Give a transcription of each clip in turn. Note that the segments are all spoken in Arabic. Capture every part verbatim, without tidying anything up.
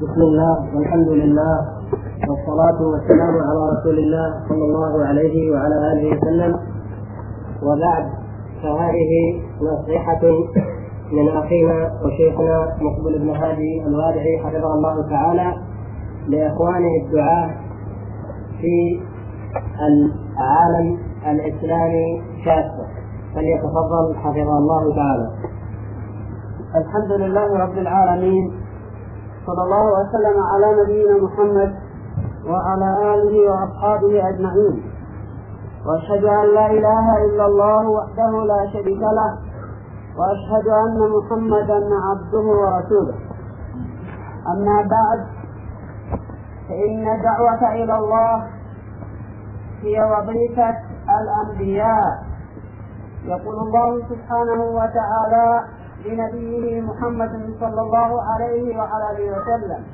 بسم الله والحمد لله والصلاة والسلام على رسول الله صلى الله عليه وعلى آله وسلم، وبعد، فهذه نصيحة من أخينا وشيخنا مقبل بن هادي الوادعي حفظه الله تعالى لإخوانه الدعاة في العالم الإسلامي كافة، فليتفضل حفظه الله تعالى. الحمد لله رب العالمين، صلى الله وسلم على نبينا محمد وعلى آله وأصحابه أجمعين، وأشهد أن لا إله إلا الله وحده لا شريك له، وأشهد أن محمدا عبده ورسوله. أما بعد، فإن الدعوة إلى الله هي وظيفة الأنبياء. يقول الله سبحانه وتعالى لنبيه محمد صلى الله عليه وعلى آله وسلم: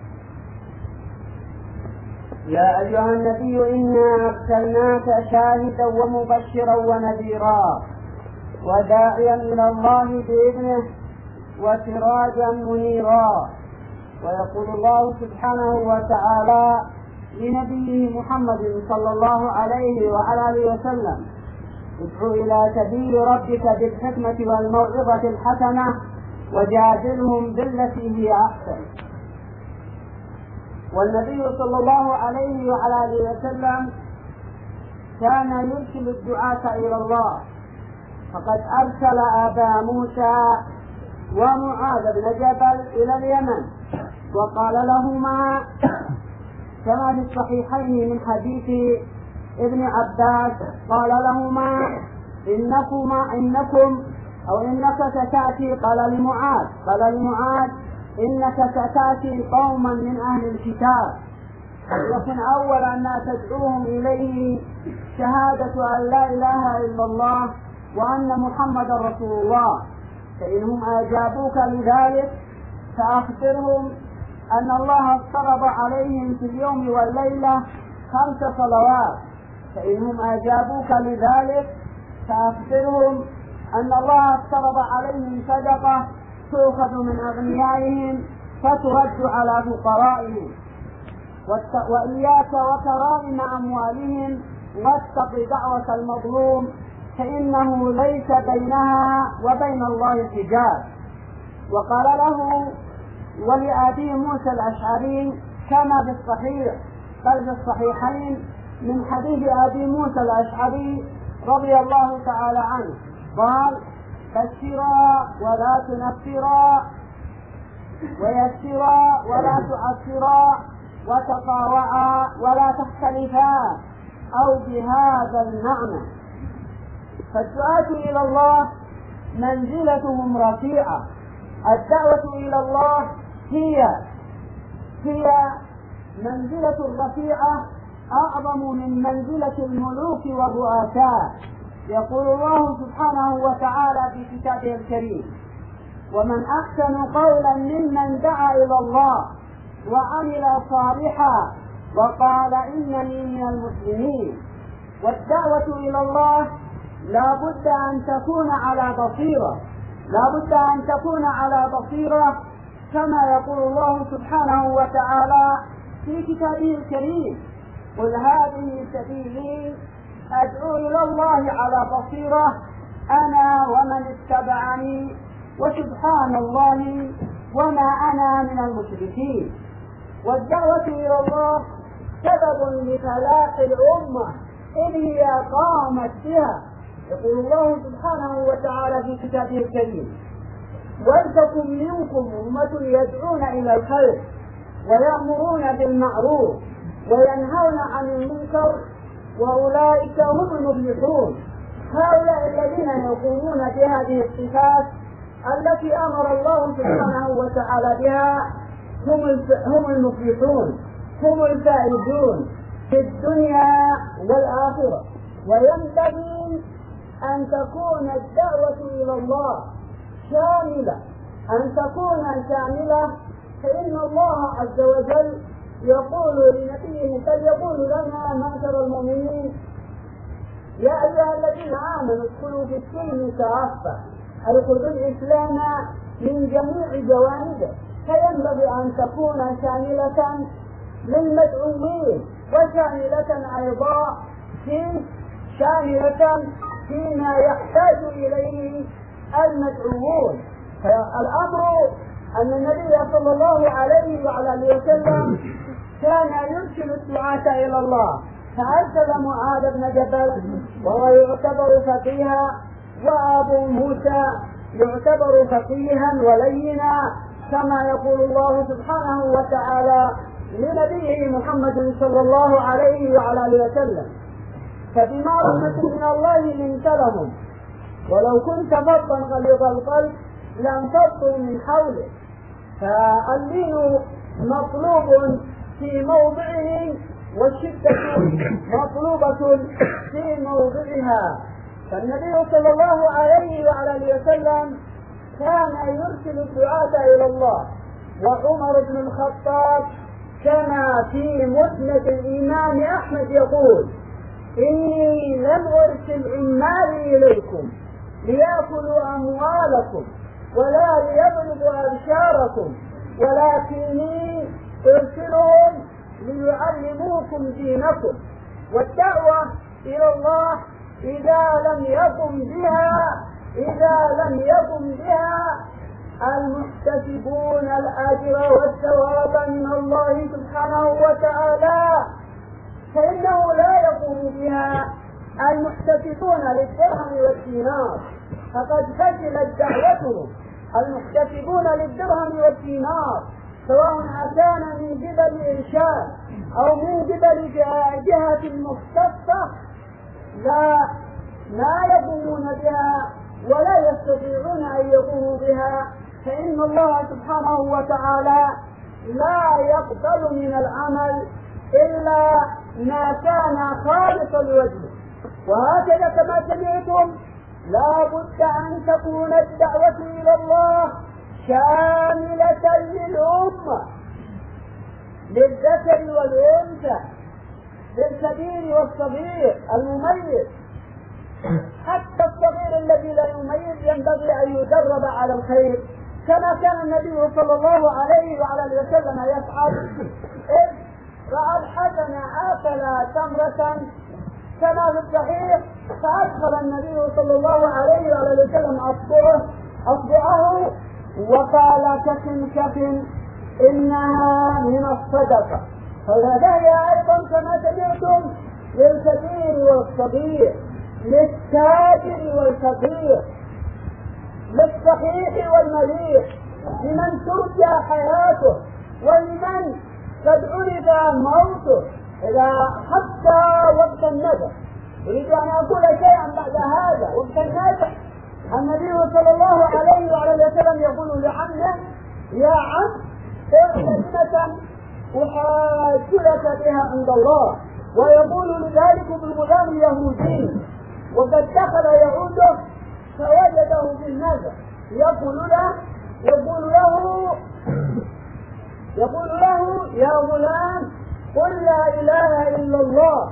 يا أيها النبي إنا أرسلناك شاهدا ومبشرا ونذيرا وداعيا إلى الله بإذنه وسراجا منيرا. ويقول الله سبحانه وتعالى لنبيه محمد صلى الله عليه وعلى آله وسلم: ادع إلى سبيل ربك بالحكمة والموعظة الحسنة وجادلهم بالتي هي أحسن. والنبي صلى الله عليه وعلى آله وسلم كان يرسل الدعاة إلى الله، فقد أرسل أبا موسى ومعاذ بن جبل إلى اليمن، وقال لهما كما في الصحيحين من حديث ابن عباس، قال لهما إنكما إنكم أو إنك ستأتي، قال لمعاذ قال لمعاذ إنك ستأتي قوما من أهل الكتاب، لكن أول ما تدعوهم إليه شهادة أن لا إله إلا الله وأن محمد رسول الله، فإنهم أجابوك لذلك فأخبرهم أن الله افترض عليهم في اليوم والليلة خمس صلوات، فإنهم أجابوك لذلك فأخبرهم أن الله افترض عليهم صدقة تؤخذ من أغنيائهم فترد على فقرائهم، وإياك وكرائم أموالهم واتق دعوة المظلوم فإنه ليس بينها وبين الله حجاب. وقال له ولأبي موسى الأشعري كما في الصحيح بل في الصحيحين من حديث أبي موسى الأشعري رضي الله تعالى عنه، قال: بشرا ولا تنفرا، ويسرا ولا تعسرا، وتطاوعا ولا تختلفا، أو بهذا المعنى. فالدعاة إلى الله منزلتهم رفيعة. الدعوة إلى الله هي هي منزلة رفيعة أعظم من منزلة الملوك والرؤساء. يقول الله سبحانه وتعالى في كتابه الكريم: ومن أحسن قولا ممن دعا إلى الله وعمل صالحا وقال إنني من المسلمين. والدعوة إلى الله لا بد أن تكون على بصيرة، لا بد أن تكون على بصيرة كما يقول الله سبحانه وتعالى في كتابه الكريم: قل هذه سبيلي أدعو إلى الله على بصيرة أنا ومن اتبعني وسبحان الله وما أنا من المشركين. والدعوة إلى الله سبب لفلاح الأمة إذ هي قامت بها. يقول الله سبحانه وتعالى في كتابه الكريم: ولتكن منكم أمة يدعون إلى الخير ويأمرون بالمعروف وينهون عن المنكر وأولئك هم المفلحون. هؤلاء الذين يقومون بهذه الصفات التي أمر الله سبحانه وتعالى بها هم هم المفلحون، هم الفائزون في الدنيا والآخرة. وينبغي أن تكون الدعوة إلى الله شاملة، أن تكون شاملة، فإن الله عز وجل يقول لنبيه بل يقول لنا معشر المؤمنين: يا أيها الذين آمنوا ادخلوا في السلم كافة، أي خذوا الإسلام من جميع جوانبه، فينبغي أن تكون شاملة للمدعوين وشاملة أيضا في شاملة فيما يحتاج إليه المدعوون. فالأمر أن النبي صلى الله عليه وعلى آله وسلم كان يرسل الدعاة إلى الله، فأرسل معاذ بن جبل وهو يعتبر فقيها، وأبو موسى يعتبر فقيها ولينا، كما يقول الله سبحانه وتعالى لنبيه محمد صلى الله عليه وعلى آله وسلم: فبما رحمة من الله لنت لهم ولو كنت فظا غليظ القلب لانفضوا من حولك. فاللين مطلوب في موضعه والشدة مطلوبة في موضعها. فالنبي صلى الله عليه وعلى آله وسلم كان يرسل الدعاة إلى الله. وعمر بن الخطاب كما في مسند الإمام أحمد يقول: إني لم أرسل عمالي إليكم ليأكلوا أموالكم ولا ليضربوا أبشاركم، ولكني أرسلهم ليعلموكم دينكم. والدعوة إلى الله إذا لم يقم بها إذا لم يقم بها المحتسبون الأجر والثواب من الله سبحانه وتعالى، فإنه لا يقوم بها المحتسبون للدرهم والدينار، فقد فشلت دعوتهم. المحتسبون للدرهم والدينار سواء كان من قبل إرشاد أو من قبل جهة مختصة لا لا يقومون بها ولا يستطيعون أن يقوموا بها، فإن الله سبحانه وتعالى لا يقبل من العمل إلا ما كان خالصا لوجهه. وهكذا كما سمعتم لا بد أن تكون الدعوة إلى الله شاملة للأمة، للذكر والأنثى، للكبير والصغير المميز، حتى الصغير الذي لا يميز ينبغي أن يدرب على الخير، كما كان النبي صلى الله عليه وعلى آله وسلم يفعل إذ رأى الحسن آكل تمرة كما في الصحيح، فأدخل النبي صلى الله عليه وعلى آله وسلم أصبعه أصبعه وقال: كفن كفن إنها من الصدقة. فهذا هي أيضا كما سمعتم للكبير والصغير، للتاجر والفقير، للصحيح والمريض، لمن ترجى حياته ولمن قد عرف موته، إذا حتى وقت النذر. أريد أن أقول شيئا بعد هذا. وقت النذر النبي صلى الله عليه وعلى وسلم يقول لعمه: يا عم كلمة أحاج لك بها عند الله. ويقول لذلك بالغلام اليهودي، وقد دخل يهوده فوجده في النذر يقول له يقول له يقول له يا غلام قل لا إله إلا الله.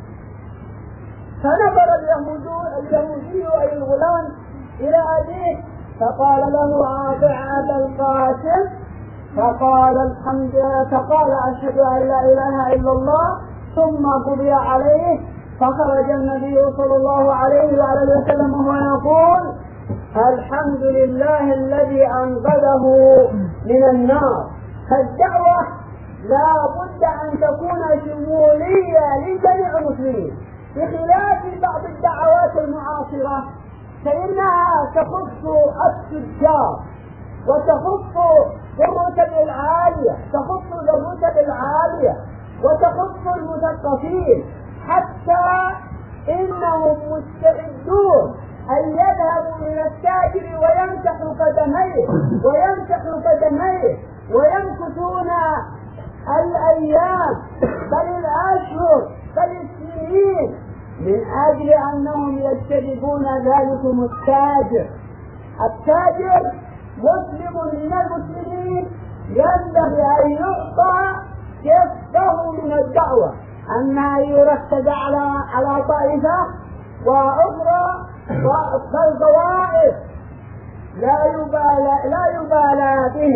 فنظر اليهودي أي الغلام إلى أبيه فقال له: أطع أبا القاسم. فقال الحمد فقال: أشهد أن لا إله إلا الله. ثم قضي عليه، فخرج النبي صلى الله عليه وعلى وسلم وهو يقول: الحمد لله الذي أنقذه من النار. فالدعوة لا بد أن تكون شمولية لجميع المسلمين، بخلاف بعض الدعوات المعاصرة فإنها تخص التجار وتخص الرتب العالية تخص الرتب العالية وتخص المثقفين، حتى إنهم مستعدون أن يذهبوا إلى التاجر ويمسحوا قدميه ويمسحوا قدميه ويمكثون الأيام بل الأشهر بل السنين من أجل أنهم يجتنبون ذلكم التاجر. التاجر مسلم من المسلمين ينبغي أن يعطى كفه من الدعوة، أما يركز على على طائفة وأخرى بل طوائف لا يبالى لا يبالى بهم.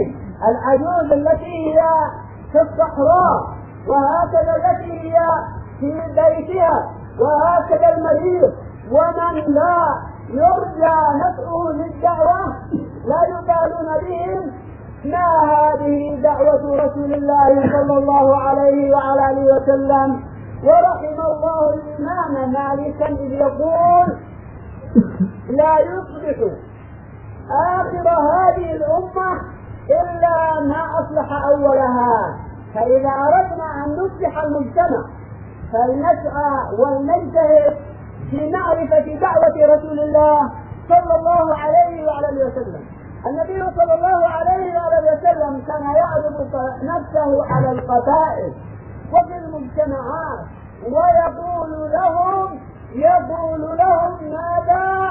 العجوز التي هي في الصحراء، وهكذا التي هي في بيتها، وهكذا المريض، ومن لا يرجى نفعه للدعوة لا يبالون بهم. ما هذه دعوة رسول الله صلى الله عليه وعلى آله وسلم. ورحم الله الإمام مالكا إذ يقول: لا يصلح آخر هذه الأمة إلا ما أصلح أولها. فإذا أردنا أن نصلح المجتمع فلنسعى ولنجتهد في معرفة دعوة رسول الله صلى الله عليه وعلى آله وسلم. النبي صلى الله عليه وعلى آله وسلم كان يعرض نفسه على القبائل وفي المجتمعات ويقول لهم يقول لهم ماذا؟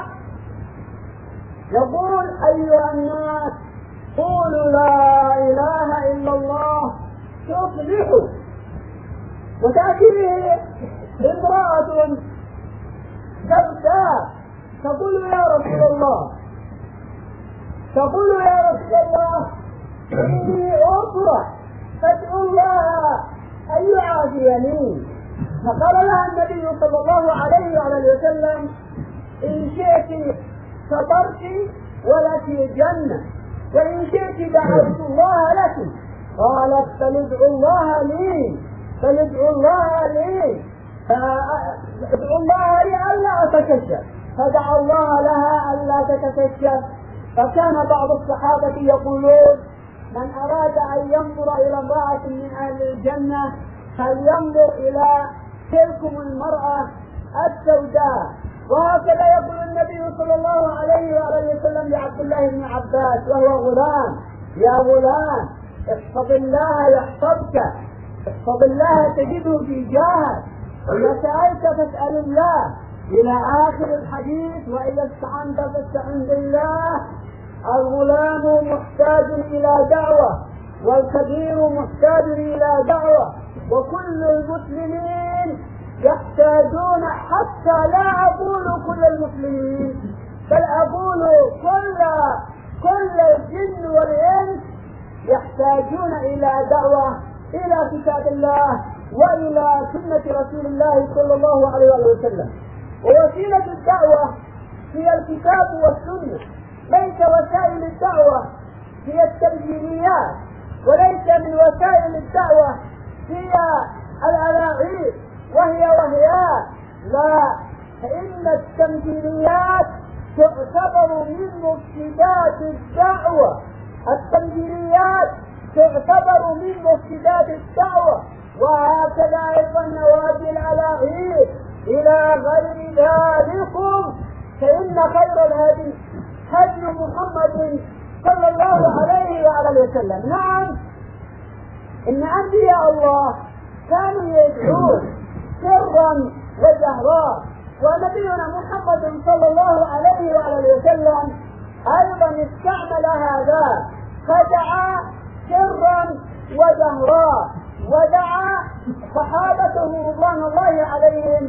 يقول: أيها الناس قولوا لا إله إلا الله تصلحوا. وتأتي به امرأة سوداء تقول: يا رسول الله تقول يا رسول الله إني أفرح فادعو الله أن يعافيني. فقال لها النبي صلى الله عليه وعلى وسلم: إن شئت صبرت ولك الجنة، وإن شئت دعوت الله لك. قالت: فلادعوا الله لي فلادعوا الله لي فادعوا الله لي ألا أتكشف. فدعا الله لها ألا تتكشف. فكان بعض الصحابة يقولون: من أراد أن ينظر إلى امرأة من أهل الجنة فلينظر إلى تلكم المرأة السوداء. وهكذا يقول النبي صلى الله عليه وآله وسلم لعبد الله بن عباس وهو غلام: يا غلام احفظ الله يحفظك، احفظ الله تجده في جاهك، إذا سألت فاسأل الله، إلى آخر الحديث. وإذا استعنت فاستعن بالله. الغلام محتاج إلى دعوة، والكبير محتاج إلى دعوة، وكل المسلمين يحتاجون، حتى لا أقول كل المسلمين بل أقول كل كل الجن والإنس يحتاجون إلى دعوة إلى كتاب الله وإلى سنة رسول الله صلى الله عليه وسلم. ووسيلة الدعوة هي الكتاب والسنة، ليس وسائل الدعوة هي التمثيليات، وليس من وسائل الدعوة هي الألاعيب وهي وهيات. لا، فإن التمثيليات تعتبر من مفسدات الدعوة. التمثيليات تعتبر من مفسدات الدعوة. وهكذا أيضا نوادي الألاعيب إلى غير ذلكم. فإن خير الهدي هدي محمد صلى الله عليه وعلى وسلم. نعم، إن أنبياء الله كانوا يدعون سرا وجهرا، ونبينا محمد صلى الله عليه وعلى وسلم أيضا استعمل هذا، فدعا سرا وجهرا، ودعا صحابته رضوان الله عليهم،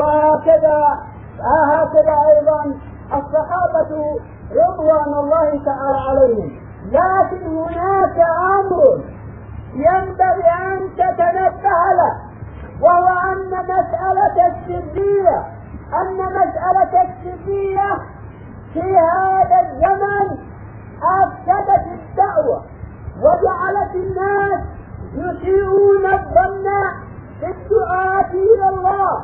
وهكذا هكذا أيضا الصحابة رضوان الله تعالى عليهم. لكن هناك أمر ينبغي أن تتنبه له، وهو أن مسألة السرية أن مسألة السرية في هذا الزمن أفسدت الدعوة، وجعلت الناس يسيئون الظن بالدعاة إلى الله.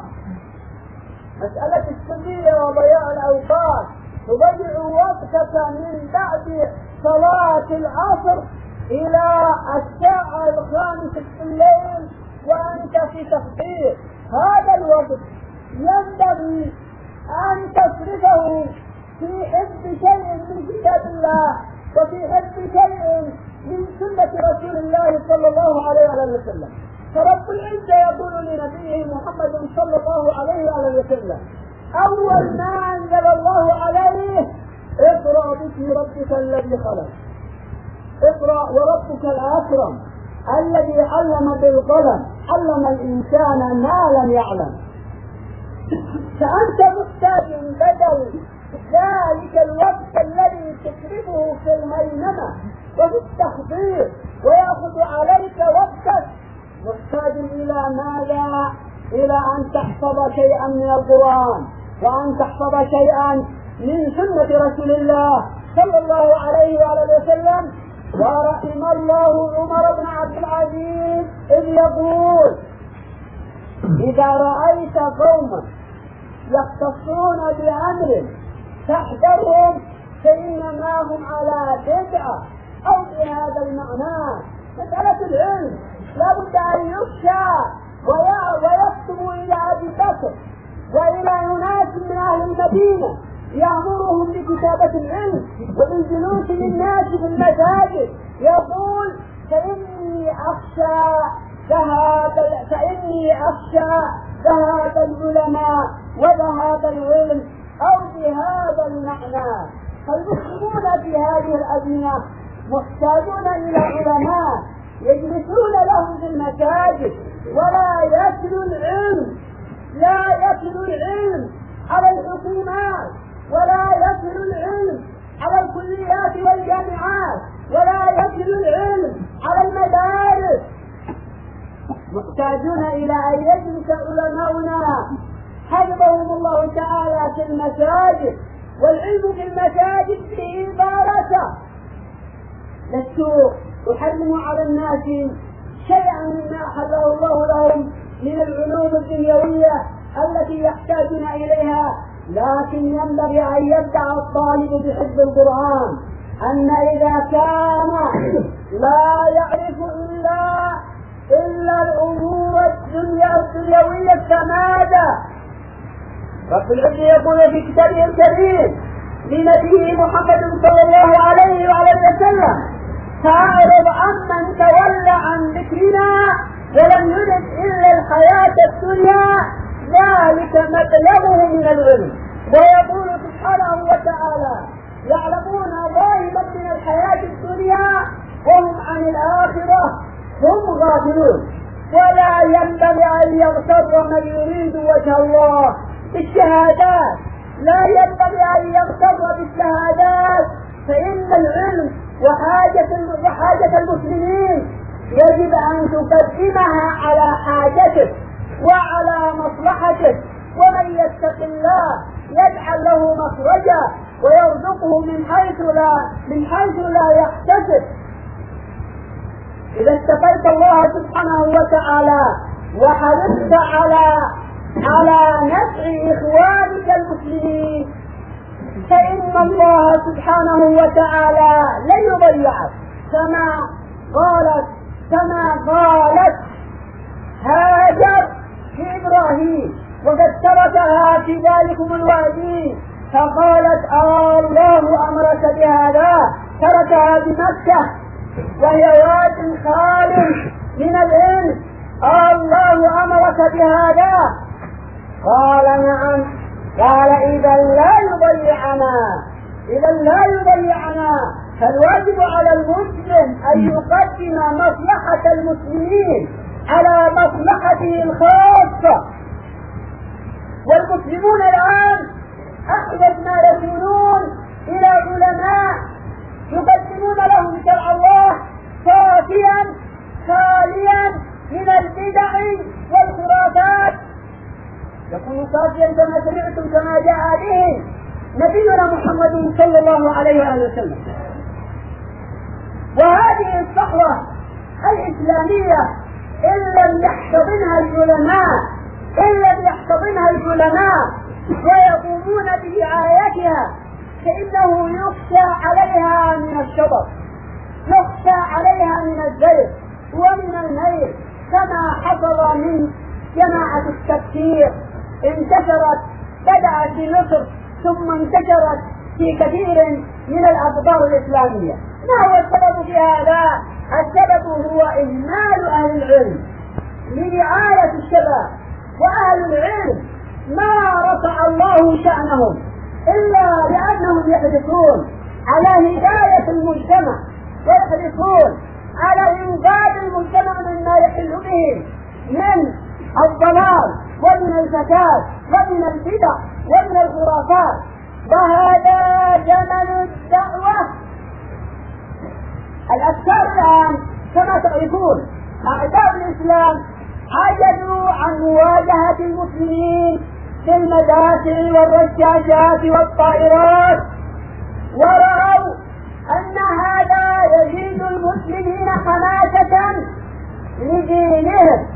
مسألة السرية وضياع الأوقات، تضيع وقتك من بعد صلاة العصر إلى الساعة الخامسة في الليل وأنت في تخطيط. هذا الوقت ينبغي أن تصرفه في حفظ شيء من كتاب الله، وفي حفظ شيء من سنة رسول الله صلى الله عليه وسلم. فرب العزة يقول لنبيه محمد صلى الله عليه وسلم: أول ما أنزل الله عليه: اقرأ باسم ربك الذي خلق، اقرأ وربك الأكرم الذي علم بالقلم، علم الإنسان ما لم يعلم. فأنت محتاج بدل ذلك الوقت الذي تصرفه في الميمنة وفي التخطيط ويأخذ عليك وقتك، محتاج إلى ماذا؟ إلى أن تحفظ شيئا من القرآن، وأن تحفظ شيئا من سنة رسول الله صلى الله عليه وآله وسلم. ورحم الله عمر بن عبد العزيز إذ يقول: إذا رأيت قوما يختصون بأمر فاحذرهم فإنما هم على بدعة، أو بهذا المعنى مسألة العلم لا بد أن يخشى ويكتب إلى أبي بكر وإلى أناس من أهل المدينة يأمرهم بكتابة العلم وبالجلوس للناس في المساجد، يقول: فإني أخشى ذهاب فإني أخشى ذهاب العلماء وذهاب العلم، أو بهذا المعنى. فالمسلمون في هذه الأزمنة محتاجون إلى علماء يجلسون لهم في المساجد ولا يتلوا العلم، لا يتلوا العلم على الحكومات، ولا يتلوا العلم على الكليات والجامعات، ولا يتلوا العلم على المدارس. محتاجون إلى أن يجلس علماؤنا حفظهم الله تعالى في المساجد، والعلم في المساجد فيه باركة. لست أحرم على الناس شيئا مما أحله الله لهم من العلوم الدنيوية التي يحتاجون إليها، لكن ينبغي أن يبدأ الطالب بحفظ القرآن، أن إذا كان لا يعرف إلا إلا الأمور الدنيا الدنيوية فماذا؟ رب العزة يقول في كتابه الكريم لنبيه محمد صلى الله عليه وعلى وسلم: فأعرض عمن تولى عن ذكرنا ولم يرد إلا الحياة الدنيا ذلك مبلغه من العلم. ويقول سبحانه وتعالى: يعلمون ظاهرا من الحياة الدنيا وهم عن الآخرة هم غافلون. ولا ينبغي أن يغتر من يريد وجه الله بالشهادات، لا ينبغي أن يغتر بالشهادات، فإن العلم وحاجة وحاجة المسلمين يجب أن تقدمها على حاجتك وعلى مصلحتك. ومن يتق الله يجعل له مخرجا ويرزقه من حيث لا من حيث لا يحتسب. إذا اتقيت الله سبحانه وتعالى وحرصت على على نفع إخوانك المسلمين فإن الله سبحانه وتعالى لن يضيعك، كما قالت كما قالت هاجر في إبراهيم وقد تركها في ذلكم الوادي، فقالت: آه الله أمرك بهذا، تركها بمكة وهي واد خال من العلم، آه الله أمرك بهذا. قال: نعم. قال: إذا لا يضيعنا إذا لا يضيعنا فالواجب على المسلم أن يقدم مصلحة المسلمين على مصلحته الخاصة. والمسلمون الآن أحدث ما يكونون إلى علماء يقدمون لهم شرع الله صافيا خاليا من البدع والخرافات، يكون صافيا كما سمعتم كما جاء به نبينا محمد صلى الله عليه وآله وسلم. وهذه الصحوة الإسلامية إن لم يحتضنها العلماء إن لم يحتضنها العلماء ويقومون برعايتها فإنه يخشى عليها من الشطط، يخشى عليها من الزيغ ومن الميل، كما حصل من جماعة التكفير انتشرت، بدأت في مصر ثم انتشرت في كثير من الأقطار الإسلامية. ما هو السبب في هذا؟ السبب هو إهمال أهل العلم لرعاية الشباب، وأهل العلم ما رفع الله شأنهم إلا لأنهم يحرصون على هداية المجتمع ويحرصون على إنقاذ المجتمع مما يحل به من الضلال ومن الفساد ومن البدع ومن الخرافات. وهذا زمن الدعوة. المنحرفون أعداء الإسلام عجزوا عن مواجهة المسلمين في المدافع والرشاشات والطائرات، ورأوا أن هذا يزيد المسلمين حماسة لدينهم،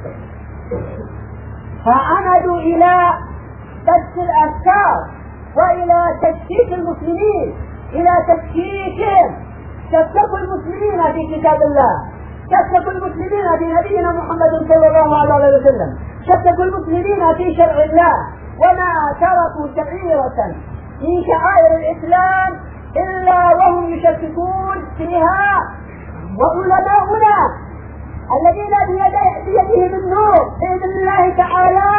فعمدوا إلى بث الأفكار وإلى تشكيك المسلمين، إلى تشكيكهم. شككوا المسلمين في كتاب الله، شككوا المسلمين في نبينا محمد صلى الله عليه وسلم، شككوا المسلمين في شرع الله، وما تركوا شعيرة من شعائر الإسلام إلا وهم يشككون فيها. وعلماؤنا الذين بيدهم النور بإذن الله تعالى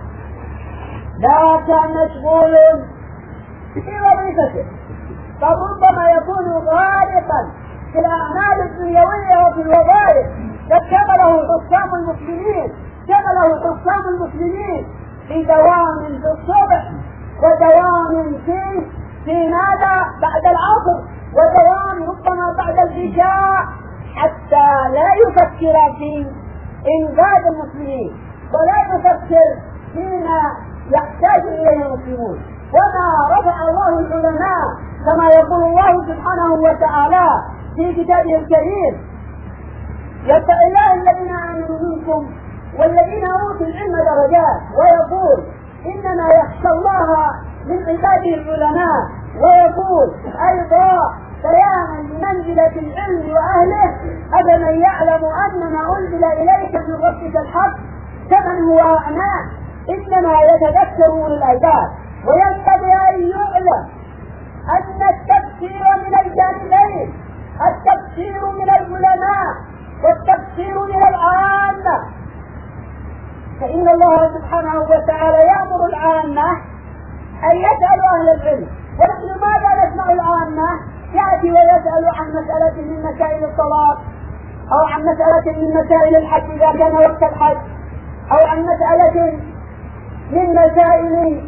لا كان مشغول في وظيفته، فربما يكون غارقا في الأعمال الدنيوية وفي الوظائف. فشغله حكام المسلمين شغله حكام المسلمين في دوام في الصبح، ودوام في في ماذا بعد العصر، ودوام ربما بعد العشاء، حتى لا يفكر في إنقاذ المسلمين ولا يفكر فيما يحتاج إليه المسلمون. وما رفع الله العلماء كما يقول الله سبحانه وتعالى في كتابه الكريم: يرفع الله الذين آمنوا منكم والذين أوتوا العلم درجات، ويقول إنما يخشى الله من عباده العلماء، ويقول أيضا بيانا لمنزلة العلم وأهله: أفمن يعلم أن ما أنزل إليك من ربك الحق كمن هو أعمى إنما يتذكر أولو الألباب. وينبغي أن يعلم أن التفسير من الجانبين، التفسير من العلماء والتفسير من العامة. فإن الله سبحانه وتعالى يأمر العامة أن يسألوا أهل العلم، ونحن ماذا نسمع العامة؟ يأتي ويسأل عن مسألة من مسائل الطلاق، أو عن مسألة من مسائل الحج إذا كان وقت الحج، أو عن مسألة من مسائل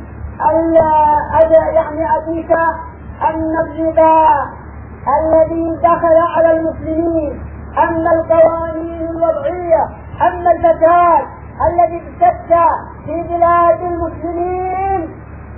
يعني أبيك أن الربا الذي دخل على المسلمين، أما القوانين الوضعية، أما الفساد الذي اشتد في بلاد المسلمين.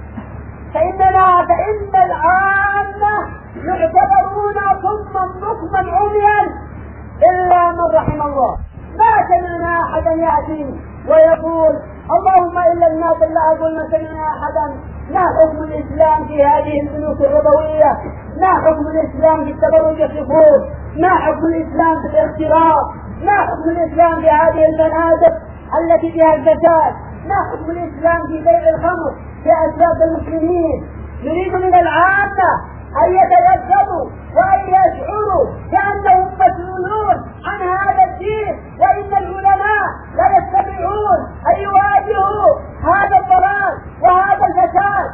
فإننا فإن العامة يعتبرون صما بكما عميا إلا من رحم الله. ما سمعنا أحدا يأتي ويقول اللهم إلا الناس، لا أقول ما سمعنا أحدا ما حكم الإسلام في هذه البنوك الربوية، ما حكم الإسلام في التبرج الصفور، ما حكم الإسلام في الاختراق، ما حكم الإسلام في هذه الفنادق التي فيها الفساد، ما حكم الإسلام في بيع الخمر في أسواق المسلمين. يريد من العامة أن يتيقظوا وأن يشعروا كأنهم مسؤولون عن هذا الدين، وإن العلماء لا يستطيعون أن يواجهوا هذا الضلال وهذا الفساد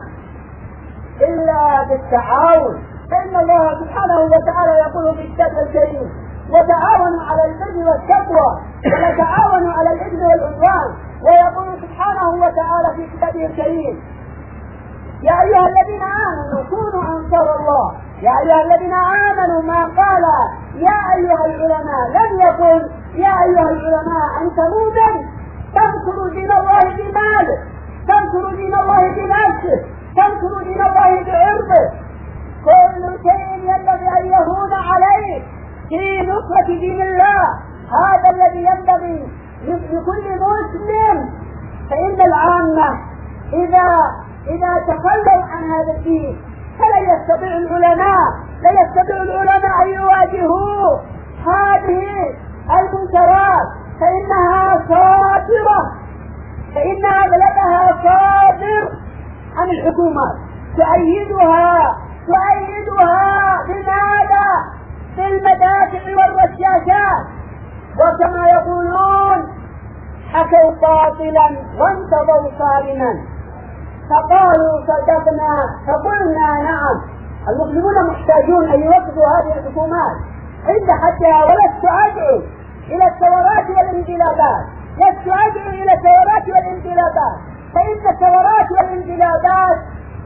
إلا بالتعاون. فإن الله سبحانه وتعالى يقول في كتابه الكريم: وتعاونوا على البر والتقوى ولا تعاونوا على الإثم والعدوان. ويقول سبحانه وتعالى في كتابه الكريم: يا أيها الذين آمنوا كونوا أنصار الله. يا أيها الذين آمنوا ما قال يا أيها العلماء، لم يقل يا أيها العلماء أنت مؤمن تنصر دين الله بمالك، تنصر دين الله بنفسك، تنصر دين الله بعرضك. كل شيء ينبغي أن يهون عليه في نصرة دين الله، هذا الذي ينبغي لكل مسلم. فإن العامة إذا إذا تخلوا عن هذا الدين فلا يستطيع العلماء لا يستطيع العلماء أن يواجهوا هذه المنكرات، فإنها صادرة، فإن أغلبها صادر عن الحكومات، تؤيدها تؤيدها بماذا؟ بالمدافع والرشاشات. وكما يقولون: حكوا باطلا وانتظروا صارما فقالوا صدقنا فقلنا نعم. المسلمون محتاجون أن يوقفوا هذه الحكومات عند حدها، ولست أدعو إلى الثورات والانقلابات، لست أدعو إلى الثورات والانقلابات، فإن الثورات والانقلابات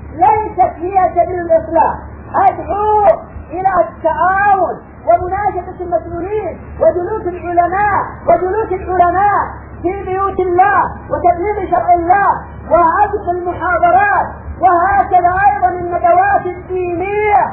ليست هي سبيل الإصلاح. أدعو إلى التعاون ومناشدة وجلوس المسؤولين وجلوس العلماء وجلوس العلماء في بيوت الله وتبليغ شرع الله وعقد المحاضرات، وهكذا أيضا الندوات الدينية.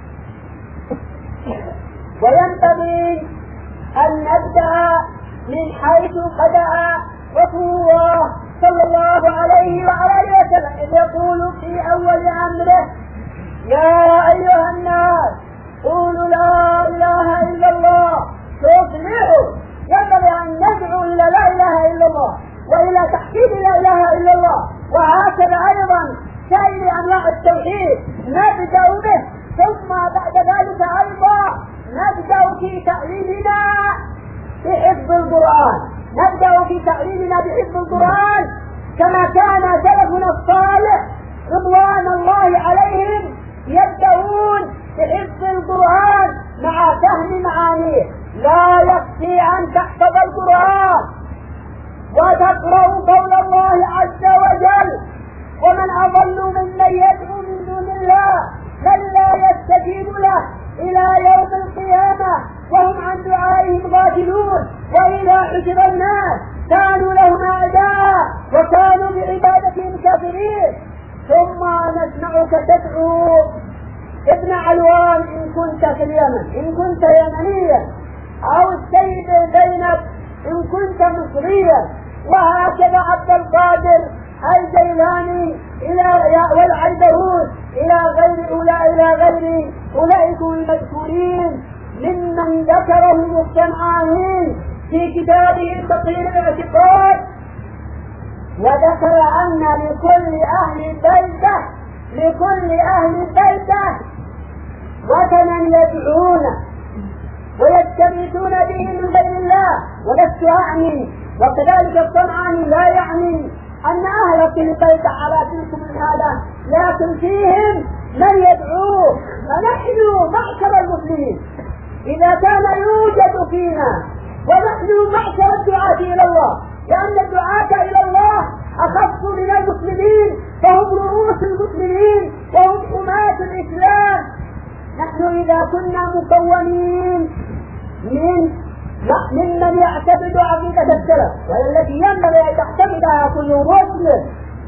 وينبغي أن نبدأ من حيث بدأ رسول الله صلى الله عليه وعلى آله وسلم، إذ يقول في أول أمره: يا أيها الناس قولوا لا إله إلا الله تفلحوا. ينبغي أن ندعو إلى لا إله إلا الله وإلى تحقيق لا إله إلا الله، وهكذا أيضا سائر أنواع التوحيد نبدأ به، ثم بعد ذلك أيضا نبدأ في تعليمنا بحفظ القرآن، نبدأ في تعليمنا بحفظ القرآن كما كان سلفنا الصالح رضوان الله عليهم يبدأون بحفظ القرآن مع فهم معانيه. لا يكفي أن تحفظ القرآن وتقرأ قول الله عز وجل: ومن أضل ممن يدعو من دون الله من لا يستجيب له إلى يوم القيامة وهم عن دعائهم غافلون، وإذا حشر الناس كانوا لهم أعداء وكانوا بعبادتهم كافرين. ثم نسمعك تدعو ابن علوان إن كنت في اليمن، إن كنت يمنيا، أو السيد زينب إن كنت مصريا، وهكذا عبد القادر الجيلاني إلى والعيدروس إلى غير أولئك إلى غير أولئك المذكورين ممن ذكرهم الصنعاني في كتابه تقرير الاعتقاد، وذكر أن لكل أهل بيته لكل أهل بيته وثنا يدعونه ويستغيثون به من غير الله. ولست أعني، وكذلك الصنعاني لا يعني أن أهل في البيت على تلك من هذا، لكن فيهم من يدعوه. فنحن معشر المسلمين إذا كان يوجد فينا، ونحن معشر الدعاة إلى الله، لأن الدعاة إلى الله أخص من المسلمين، فهم رؤوس المسلمين وهم حماة الإسلام. نحن إذا كنا مكونين من ممن يعتقد عقيدة السلف وهي التي ينبغي أن يعتقدها كل مسلم،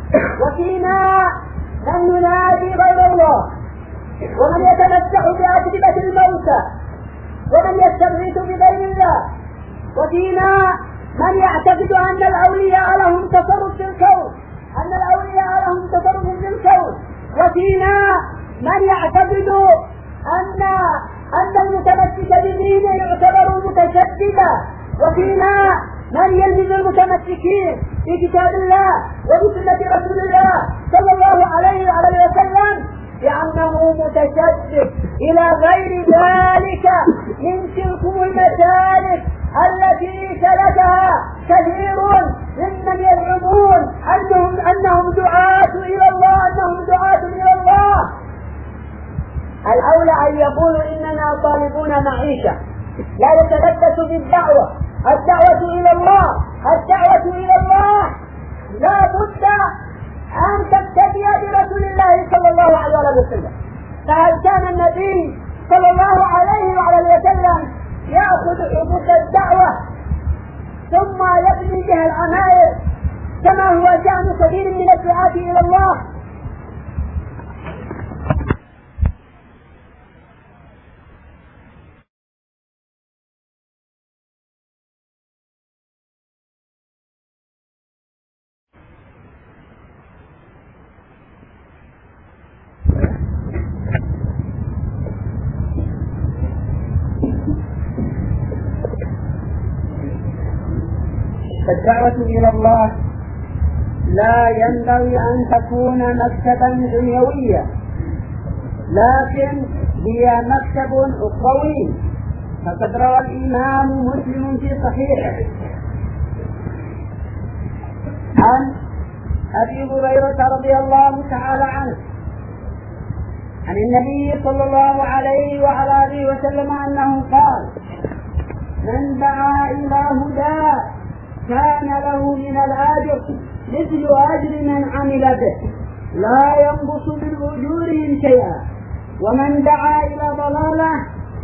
وفينا من ينادي غير الله، ومن يتمسح بأجوبة الموتى، ومن يستغيث بغير الله، وفينا من يعتقد أن الأولياء لهم تصرف في الكون أن الأولياء لهم تصرف في الكون وفينا من يعتقد أن أن المتمسك بدينه يعتبر متشددا، وفينا من يلزم المتمسكين بكتاب الله وبسنة رسول الله صلى الله عليه وعلى وسلم بأنه متشدد إلى غير ذلك من تلك المسالك التي سلكها كثير ممن يزعمون أنهم أنهم دعاة إلى الله أنهم دعاة إلى الله. الأولى أن يقولوا إننا طالبون معيشة، لا يتلبسوا بالدعوة. الدعوة إلى الله الدعوة إلى الله لا بد أن تقتدي برسول الله صلى الله عليه وسلم. فهل كان النبي صلى الله عليه وعلى وسلم يأخذ حبوب الدعوة ثم يبني بها العمائر كما هو شأن كثير من الدعاة إلى الله؟ فالدعوة إلى الله لا ينبغي أن تكون مكتبا دنيويا، لكن هي مكتب أخروي. فقد روى الإمام مسلم في صحيحه عن أبي هريرة رضي الله تعالى عنه عن النبي صلى الله عليه وعلى آله وسلم أنه قال: من دعا إلى هدى كان له من الأجر مثل أجر من عمل به لا ينقص من أجورهم شيئا، ومن دعا إلى ضلالة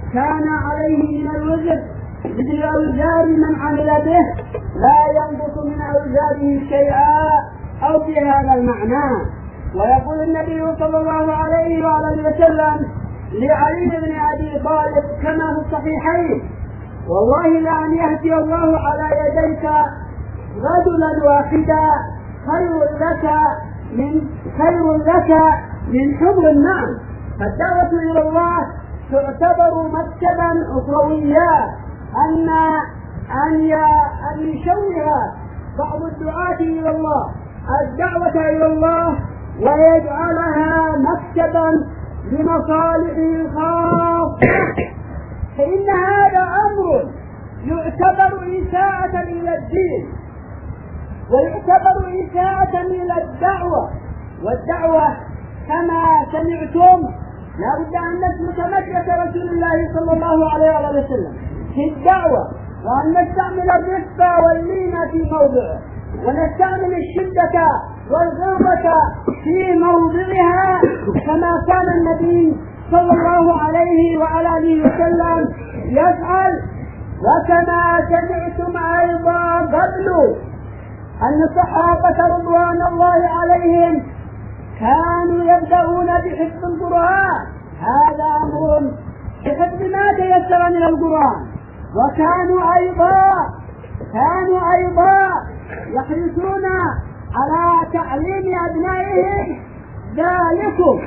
كان عليه من الوزر مثل أوزار من عمل به لا ينقص من أوزاره شيئا أو في هذا المعنى. ويقول النبي صلى الله عليه وعلى وسلم لعلي بن أبي طالب كما في الصحيحين: والله لأن يهدي الله على يديك رجلا واحدا خير لك من خير لك من حمر النعم. فالدعوة إلى الله تعتبر مكتبا أخرويا أن أن أن يشوه بعض الدعاة إلى الله الدعوة إلى الله ويجعلها مكتبا لمصالح خاصة، فإن هذا أمر يعتبر إساءة إلى الدين ويعتبر إساءة إلى الدعوة. والدعوة كما سمعتم لا بد أن نسلك مسلك رسول الله صلى الله عليه وسلم في الدعوة، وأن نستعمل الرفق واللين في موضعه، ونستعمل الشدة والغلظة في موضعها كما كان النبي صلى الله عليه وعلى آله وسلم يفعل. وكما سمعتم أيضا قبل أن الصحابة رضوان الله عليهم كانوا يبدأون بحفظ القرآن، هذا أمر بحفظ ما تيسر من القرآن. وكانوا أيضا كانوا أيضا يحرصون على تعليم أبنائهم ذلكم.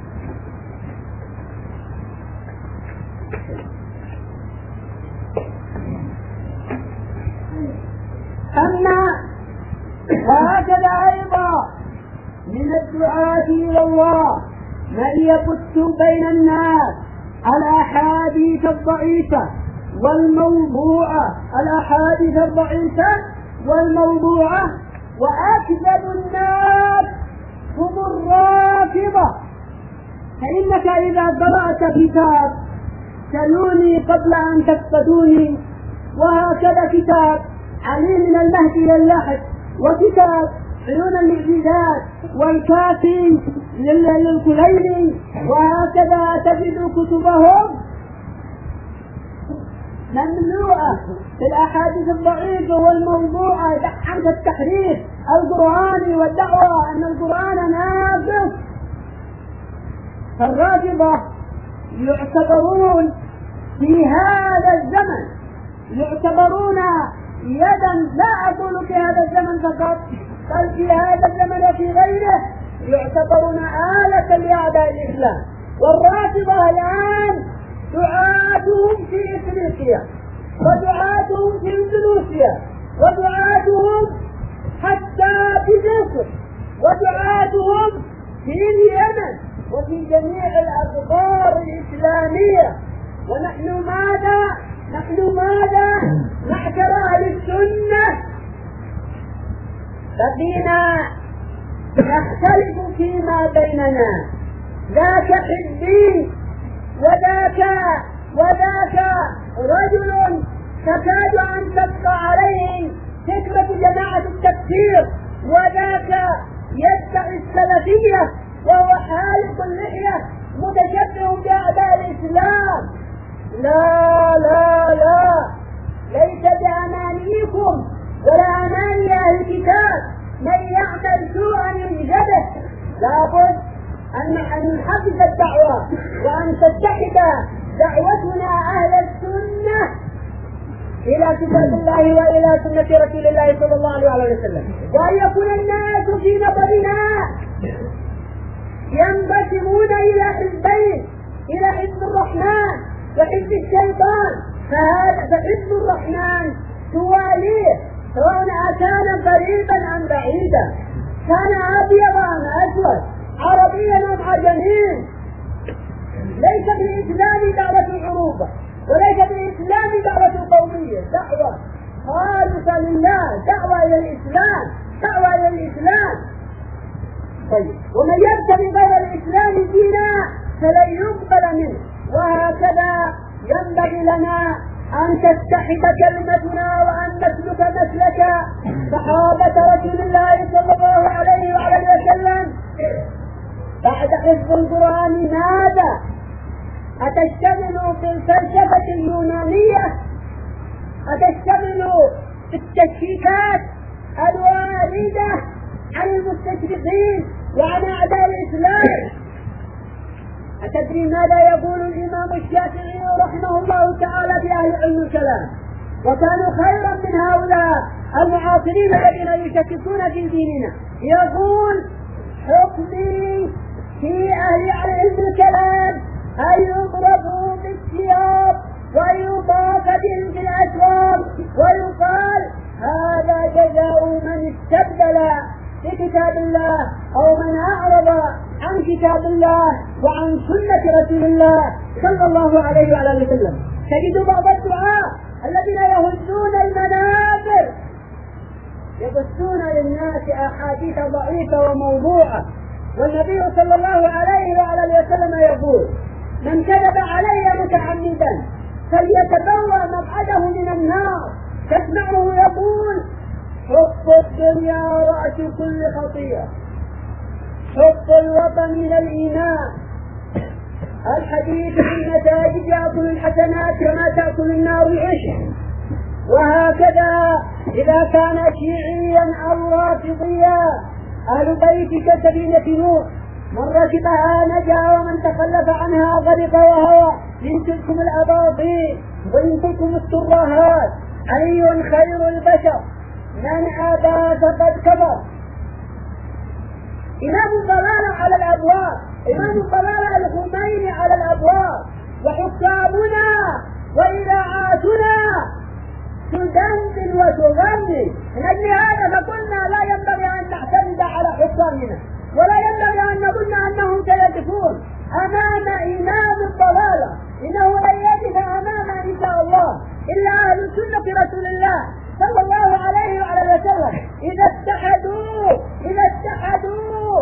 أما وهكذا أيضا من الدعاة إلى الله من يبث بين الناس الأحاديث الضعيفة والموضوعة الأحاديث الضعيفة والموضوعة وأكذب الناس هم الرافضة. فإنك إذا قرأت كتاب سلوني قبل أن تفقدوني، وهكذا كتاب علي من المهد إلى اللحد، وكتاب عيون المعجزات، والكافي للكليني، وهكذا تجد كتبهم مملوءة بالأحاديث الضعيفة والموضوعة عند التحريف القرآني والدعوة أن القرآن ناقص. فالرافضة يعتبرون في هذا الزمن يعتبرون يدا، لا أقول في هذا الزمن فقط بل في هذا الزمن وفي غيره يعتبرون آلة لأعداء الإسلام. والرافضة الآن دعاتهم في إفريقيا، ودعاتهم في إندونيسيا، ودعاتهم حتى في مصر، ودعاتهم في اليمن، وفي جميع الأقطار الإسلامية. ونحن ماذا؟ نحن ماذا؟ معشر أهل السنة بقينا نختلف فيما بيننا، ذاك حزبي وذاك وذاك رجل تكاد أن تبقى عليه فكرة جماعة التكفير، وذاك يدعي السلفية وهو حالق اللحية متشبه بأعداء الإسلام. لا لا لا، ليس بأمانيكم ولا أماني أهل الكتاب من يعمل سوءا يجده. لابد أن نحفظ الدعوة وأن تتحد دعوتنا أهل السنة إلى كتاب الله وإلى سنة رسول الله صلى الله عليه وسلم، وأن يكون الناس في نظرنا ينقسمون إلى حزبين، إلى حزب الرحمن وحزب الشيطان. فهذا فحزب الرحمن تواليه سواء كان قريبا أم بعيدا، كان أبيض أم أسود، عربيا أم عجميا. ليس بالإسلام دعوة العروبة، وليس بالإسلام دعوة قومية، دعوة خالصة لله، دعوة إلى الإسلام، دعوة إلى الإسلام. طيب، ومن يبتغي غير الإسلام دينا فلن يقبل منه. وهكذا ينبغي لنا أن تتحد كلمتنا وأن نسلك مسلك صحابة رسول الله صلى الله عليه وعلى وسلم. بعد حفظ القرآن ماذا؟ أتشتغل بالفلسفة اليونانية؟ أتشتغل بالتشكيكات الواردة عن المستشرقين وعن أعداء الإسلام؟ أتدري ماذا يقول الإمام الشافعي رحمه الله تعالى في أهل علم الكلام؟ وكانوا خيرا من هؤلاء المعاصرين الذين يشككون في ديننا. يقول: حكمي في أهل علم الكلام أن يضربوا بالسياط ويطاف بهم في الأسواق ويقال: هذا جزاء من استبدل بكتاب الله أو من أعرض عن كتاب الله وعن سنة رسول الله صلى الله عليه وعلى وسلم. تجد بعض الدعاء الذين يهزون المنابر يبثون للناس أحاديث ضعيفة وموضوعة، والنبي صلى الله عليه وعلى وسلم يقول: من كذب علي متعمدا فليتبوأ مقعده من النار. تسمعه يقول: حب الدنيا رأس كل خطيئة، حب الوطن من الإيمان، الحديث في المساجد يأكل الحسنات كما تأكل النار العشب. وهكذا إذا كان شيعيا أو رافضيا أهل بيت كسفينة نوح، من ركبها نجا ومن تخلف عنها غرق وهوى. إن تلكم الأباطيل وإن تلكم الترهات، علي خير البشر، من أبى فقد كفر. إمام الضلال على الأبواب، إمام الضلال الخميني على الأبواب، وحكامنا وإذاعاتنا تدندن وتغني. من أجل هذا فقلنا لا ينبغي أن نعتمد على حكامنا، ولا ينبغي أن نظن أنهم سيقفون أمام إمام الضلالة. إنه لن يقف أمامه إن شاء الله إلا أهل سنة رسول الله صلى الله عليه وعلى وسلم إذا اتحدوا إذا اتحدوا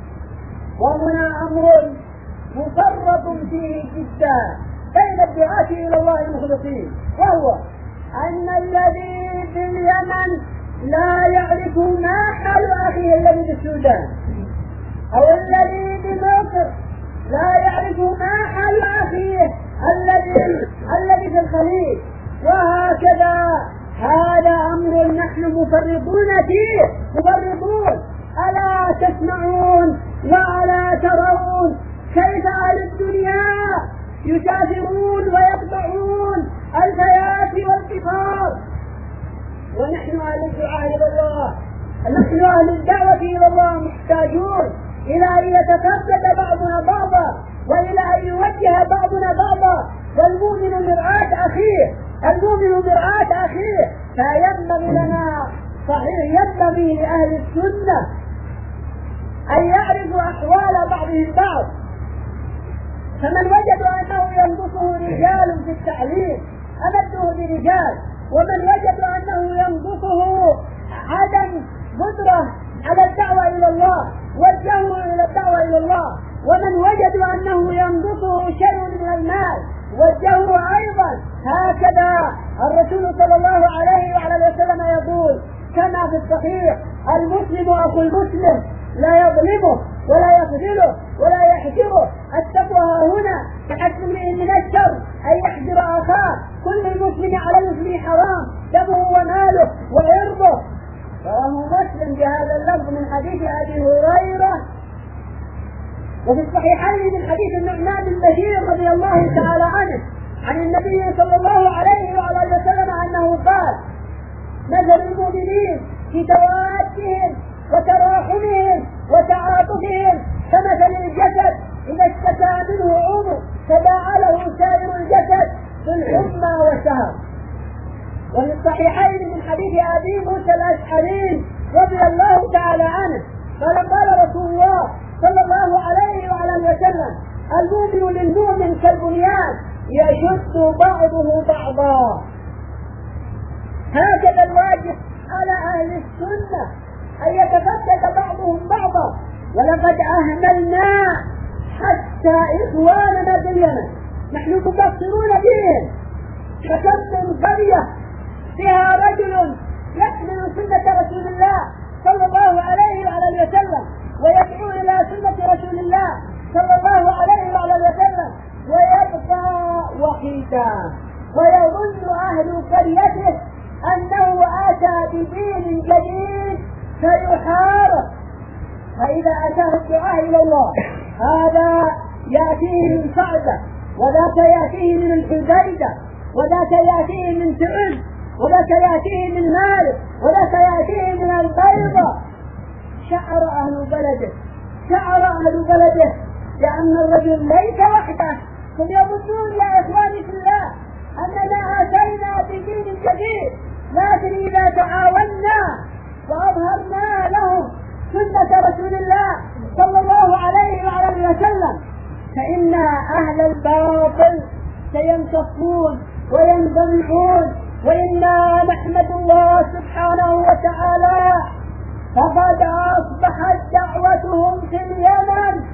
وهنا أمر مفرط فيه جدا بين الدعاة إلى الله المخلصين، وهو أن الذي في اليمن لا يعرف ما حال أخيه الذي في السودان، أو الذي في مصر لا يعرف ما حال أخيه الذي الذي في الخليج، وهكذا. هذا أمر نحن مفرطون فيه مفرطون. ألا تسمعون وألا ترون كيف أهل الدنيا يسافرون ويقطعون الفيات والقطار، ونحن أهل الدعاء إلى الله، نحن أهل الدعوة إلى الله محتاجون إلى أن يتثبت بعضنا بعضا وإلى أن يوجه بعضنا بعضا. والمؤمن مرآة أخيه، المؤمن مرآة أخيه. فينبغي لنا صحيح ينبغي لأهل السنة أن يعرفوا أحوال بعضهم بعض. فمن وجدوا أنه ينقصه رجال في التعليم أمدوه برجال، ومن وجدوا أنه ينقصه عدم قدرة على الدعوة إلى الله وجهوا إلى الدعوة إلى الله، ومن وجدوا أنه ينقصه شيء من المال وجهوا أيضا. هكذا الرسول صلى الله عليه وعلى وسلم يقول كما في الصحيح: المسلم أخو المسلم لا يظلمه ولا يخذله ولا يحجره. التقوى هنا تحكم من الشر أن يحجر أخاه. كل المسلم على المسلم حرام دمه وماله وعرضه. رواه مسلم بهذا اللفظ من حديث أبي هريرة، وفي الصحيحين من حديث النعمان بن بشير رضي الله تعالى عنه عن النبي صلى الله عليه وعلى وسلم أنه قال: مثل المؤمنين في توادهم وتراحمهم وتعاطفهم كمثل الجسد إذا اشتكى منه عضو تداعى له سائر الجسد بالحمى والسهر. وفي الصحيحين من حديث أبي موسى الأشعري رضي الله تعالى عنه قال: قال رسول الله صلى الله عليه وعلى وسلم: المؤمن للمؤمن كالبنيان يشد بعضه بعضا. هكذا الواجب على أهل السنة أن يتفتت بعضهم بعضا. ولقد أهملنا حتى إخواننا في اليمن نحن مقصرون بهم. فكم من قرية فيها رجل يحمل سنة رسول الله صلى الله عليه وعلى وسلم ويدعو إلى سنة رسول الله صلى الله عليه وعلى وسلم، ويبقى وحيدا، ويظن أهل قريته أنه أتى بدين جديد فيحارب. فإذا أتاه الدعاء إلى الله هذا يأتيه من صعدة، وذاك يأتيه من الحديدة، وذاك يأتيه من تعز، وذاك يأتيه من مالك، وذاك يأتيه من البيضة. شعر أهل بلده شعر أهل بلده لأن الرجل ليس وحده. هم يظنون يا إخواني في الله أننا أتينا بدين جديد، لكن إذا تعاوننا وأظهرنا لهم سنة رسول الله صلى الله عليه وعلى وسلم فإن أهل الباطل سينتصرون وينضمحون. وإنا نحمد الله سبحانه وتعالى فقد أصبحت دعوتهم في اليمن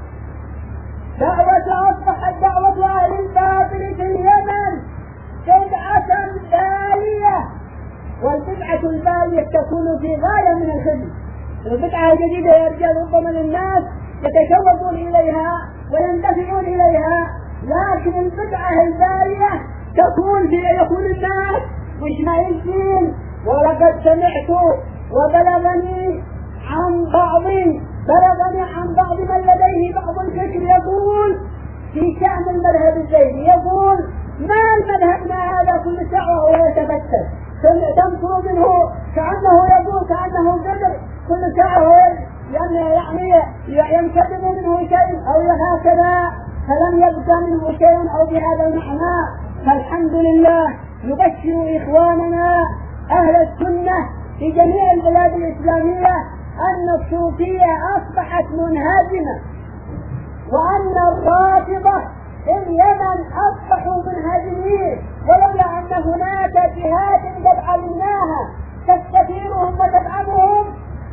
دعوة أصبحت دعوة أهل الباطل في اليمن بدعة بالية، والبدعة البالية تكون في غاية من الخدمة. البدعة الجديدة يرجع ربما للناس يتشوقون إليها ويندفعون إليها، لكن البدعة البالية تكون في يكون الناس مشمئزين. ولقد سمعت وبلغني عن بعض بلغني عن بعض من لديه بعض الفكر يقول في شأن المذهب الزيدي، يقول ما المذهبنا هذا كل ساعة وهو يتفتت، تنفر منه كأنه يقول كأنه قدر كل ساعة هو يعني يعني ينكتب منه شيء أو هكذا، فلم يبقى منه شيء أو بهذا المعنى. فالحمد لله نبشر إخواننا أهل السنة في جميع البلاد الإسلامية أن الصوفية أصبحت منهزمة، وأن الرافضة في اليمن أصبحوا منهزمين، ولولا أن هناك جهات قد علمناها تستثيرهم وتدعمهم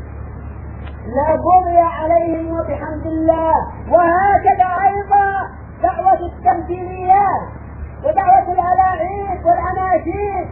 لبغي عليهم وبحمد الله. وهكذا أيضا دعوة التمثيليات ودعوة الألاعيب والأناشيد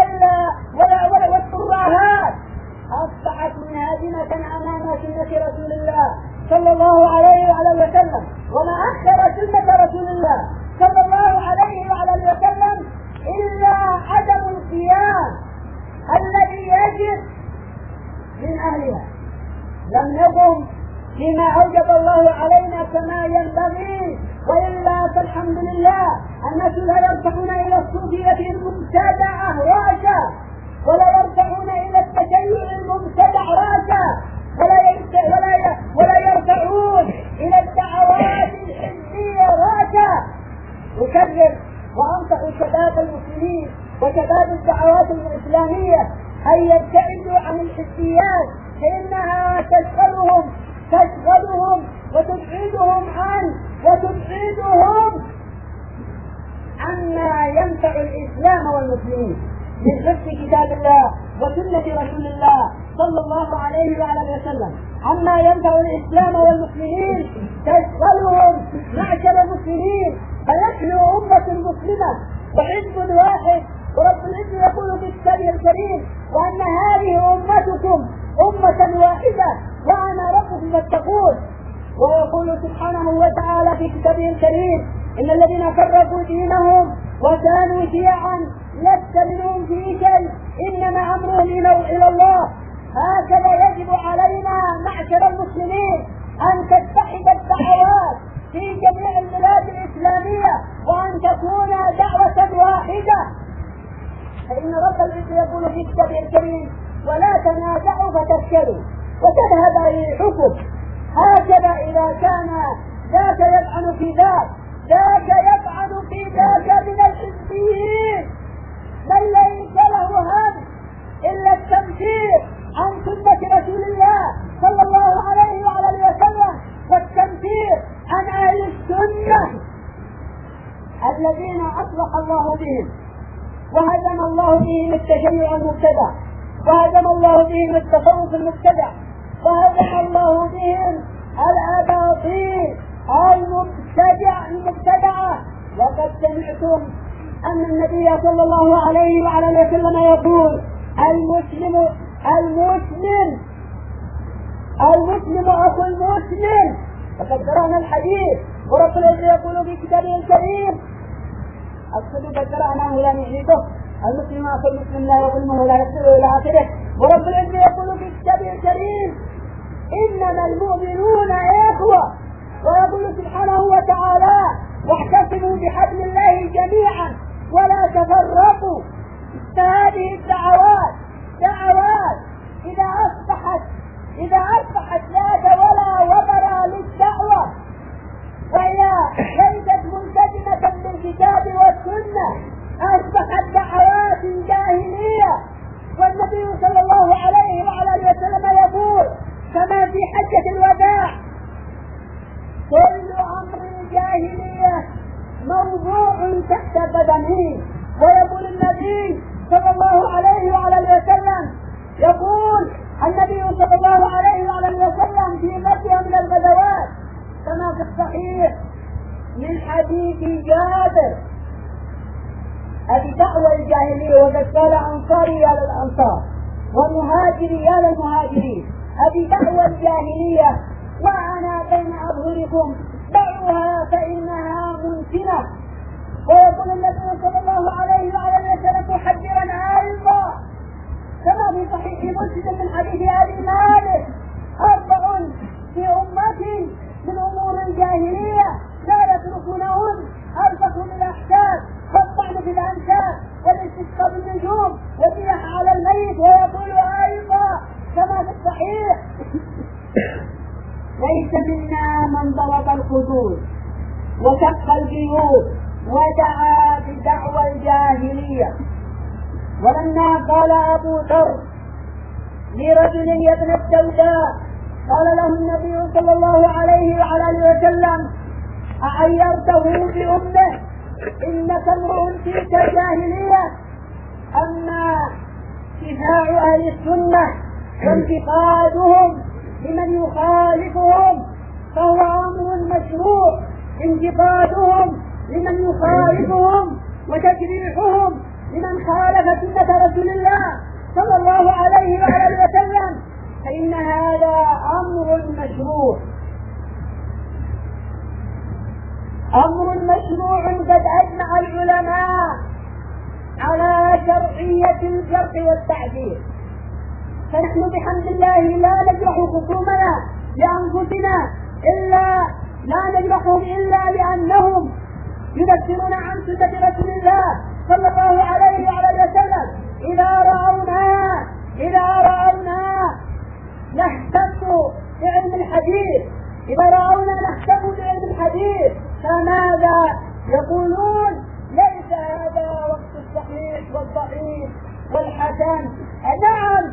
والترهات أصبحت منهزمة أمام سنة رسول الله صلى الله عليه وعلى وسلم. وما أخر سنة رسول الله صلى الله عليه وعلى وسلم إلا عدم القيام الذي يجب من أهلها، لم يقم فيما أوجب الله علينا كما ينبغي. وإلا فالحمد لله الناس لا يرجعون إلى الصوفية المبتدعة راشا، ولا يرجعون إلى التشيع المبتدع راشا، ولا ولا ولا يرجعون إلى الدعوات الحزبية راشا. أكرر وأنصح شباب المسلمين وشباب الدعوات الإسلامية أن يبتعدوا عن الحزبيات، فإنها تشغلهم تشغلهم وتبعدهم عن وتبعدهم عما ينفع الإسلام والمسلمين من حفظ كتاب الله وسنة رسول الله صلى الله عليه وعلى وسلم، عما ينفع الإسلام والمسلمين تشغلهم معشر المسلمين. فنحن أمة مسلمة وحزب واحد، ورب العزة يقول في كتابه الكريم وأن هذه أمتكم أمة واحدة وأنا ربكم فاتقون. ويقول سبحانه وتعالى في كتابه الكريم إن الذين فرقوا دينهم وكانوا شيعا لست منهم في شيء إنما أمرهم إلى الله. هكذا يجب علينا معشر المسلمين أن تتحد الدعوات في جميع البلاد الإسلامية وأن تكون دعوة واحدة. فإن رب العزة يقول في كتابه الكريم ولا تنازعوا فتفشلوا وتذهب ريحكم. هكذا إذا كان ذاك يطعن في ذاك ذاك يطعن في ذاك من الحزبيين من ليس له هم إلا التمثيل عن سنة رسول الله صلى الله عليه وعلى وسلم، والتمثيل عن أهل السنة الذين أصلح الله بهم وهزم الله بهم التشيع المبتدع، وهزم الله بهم التصوف المبتدع، وهزم الله بهم الأباطيل المبتدع المبتدعة. وقد سمعتم أن النبي صلى الله عليه وعلى وسلم يقول المسلم المسلم المسلم أخو المسلم. وقد قرأنا الحديث ورب العزة يقول في كتابه الكريم: الصدق قرأناه لا نعيده، المسلم أخو المسلم لا يظلمه ولا يقتله إلى آخره. ورب العزة يقول في كتابه الكريم: إنما المؤمنون إخوة. ويقول سبحانه وتعالى: واعتصموا بحبل الله جميعا ولا تفرقوا. فهذه الدعوات دعوات إذا أصبحت إذا أصبحت لا ولا وبر للدعوة، وهي ليست ملتزمة بالكتاب والسنة، أصبحت دعوات جاهلية. والنبي صلى الله عليه وعلى آله وسلم يقول كما في حجة الوداع: كل أمر الجاهلية موضوع تحت قدمه. ويقول النبي صلى الله عليه وعلى آله وسلم يقول النبي صلى الله عليه وعلى آله وسلم في غزوة من الغزوات كما في الصحيح من حديث جابر: هذه دعوة الجاهلية، وقد قال أنصاري يا للأنصار ومهاجري يا للمهاجرين. هذه دعوة الجاهلية وأنا بين أظهركم، دعوها فإنها ممكنة. ويقول النبي صلى الله عليه وعلى آله وسلم محذرا أيضا كما في صحيح مسلم من حديث أبي مالك: أربع في أمتي من أمور الجاهلية لا يتركونهن: الفخر بالأحساب، والطعن في الأنساب، والاستسقاء بالنجوم، والريح على الميت. ويقول أيضا كما في الصحيح: ليس منا من ضرب الخدود وشق الجيوب ودعا بدعوى الجاهلية. ولما قال أبو ذر لرجل يا ابن السوداء، قال له النبي صلى الله عليه وعلى آله وسلم: أعيرته بأمه؟ إنك امرؤ فيك جاهلية. أما شفاع أهل السنة وانتقادهم لمن يخالفهم فهو أمر مشروع، انتقادهم لمن يخالفهم وتجريحهم لمن خالف سنة رسول الله صلى الله عليه وآله وسلم، فإن هذا أمر مشروع، أمر مشروع قد أجمع العلماء على شرعية الجرح والتعديل. فنحن بحمد الله لا نجرح خصومنا لأنفسنا إلا لا نجرحهم إلا لأنهم يذكرون عن سنة رسول الله صلى الله عليه وعلى وسلم. إذا رأونا إذا رأونا نهتم بعلم الحديث إذا رأونا نهتم بعلم الحديث فماذا يقولون؟ ليس هذا وقت الصحيح والضعيف والحسن. نعم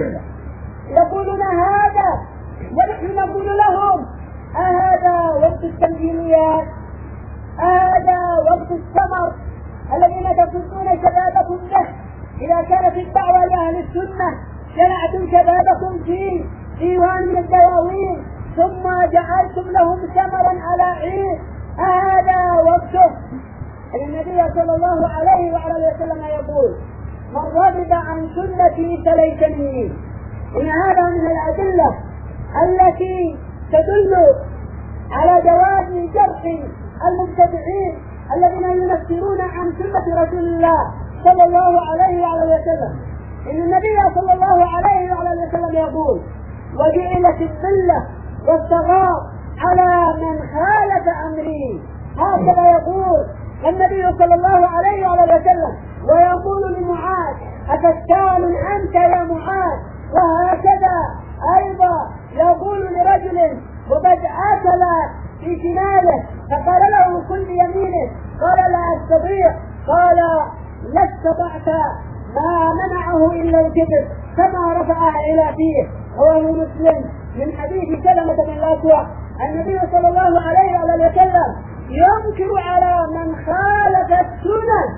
يقولون هذا، ونحن نقول لهم: أهذا وقت التمثيليات؟ هذا وقت الثمر الذين تصدون شبابكم به؟ إذا كانت الدعوة لأهل السنة جمعتم شبابكم في ديوان من الدواوين ثم جعلتم لهم ثمرا على عيد، هذا وقته. النبي صلى الله عليه وعلى وسلم يقول: من رغب عن سنتي فليس مني. إن هذا من الأدلة التي تدل على جواز جرح المبتدعين الذين ينفرون عن سنة رسول الله صلى الله عليه وعلى وسلم. إن النبي صلى الله عليه وعلى وسلم يقول: وجعلت الذلة والصغار على من خالف أمري. هكذا يقول النبي صلى الله عليه وعلى وسلم، ويقول لمعاذ: أفتان أنت يا معاذ؟ وهكذا أيضا يقول لرجل وقد أكل في شماله فقال له: كل يمينه، قال: لا أستطيع، قال: لا استطعت، ما منعه إلا الكبر، كما رفعها إلى فيه. رواه مسلم من حديث سلمة بن الأكوع. النبي صلى الله عليه وسلم ينكر على من خالف السنن،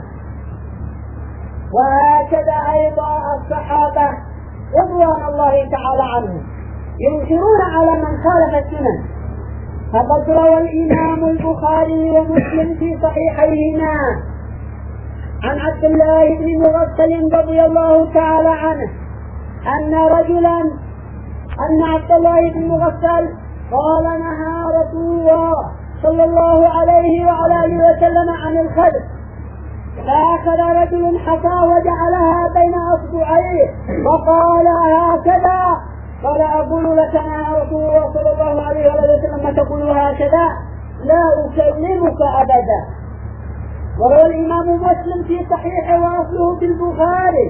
وهكذا أيضا الصحابة رضوان الله تعالى عنهم ينكرون على من خالف السنن. فقد روى الإمام البخاري ومسلم في صحيحيهما عن عبد الله بن مغفل رضي الله تعالى عنه أن رجلا أن عبد الله بن مغفل قال: نهى رسول الله صلى الله عليه وعلى آله وسلم عن الخلق، فأخذ رجل حصى وجعلها بين أصبعيه وقال هكذا. قال أقول لك أنا رسول الله صلى الله عليه وعلى آله وسلم ما تقول هكذا لا أكلمك أبدا. وروى الإمام مسلم في صحيحه وأصله في البخاري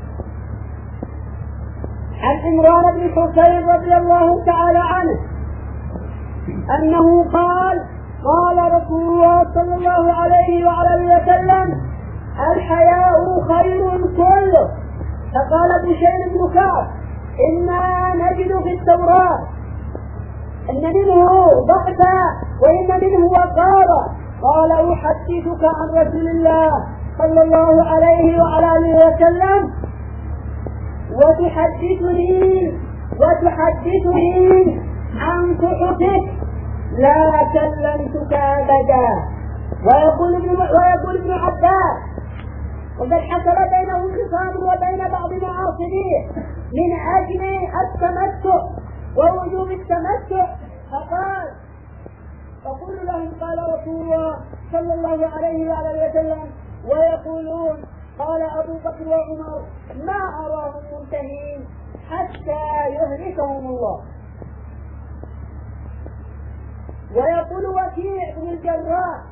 عن عمران بن حسين رضي الله تعالى عنه أنه قال قال رسول الله صلى الله عليه وعلى آله وسلم الحياء خير كله. فقال بشير بن كعب إنا نجد في التوراة إن منه ضعفا وإن منه وقارا. قال أحدثك عن رسول الله صلى الله عليه وعلى آله وسلم وتحدثني وتحدثني عن صحتك لا كلمتك أبدا. ويقول ابن ويقول ابن عباس وقد حصل بينهم خصام وبين بعض معاصريه من أجل التمتع ووجوب التمتع، فقال فقل لهم قال رسول الله صلى الله عليه وعلى وسلم ويقولون قال أبو بكر وعمر ما أراهم منتهين حتى يهلكهم الله. ويقول وكيع بن الجراح